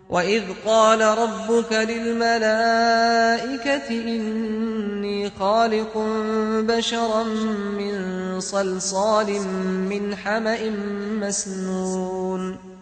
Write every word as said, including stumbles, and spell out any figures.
وإذ قال ربك للملائكة إني خالق بشرا من صلصال من حمأ مسنون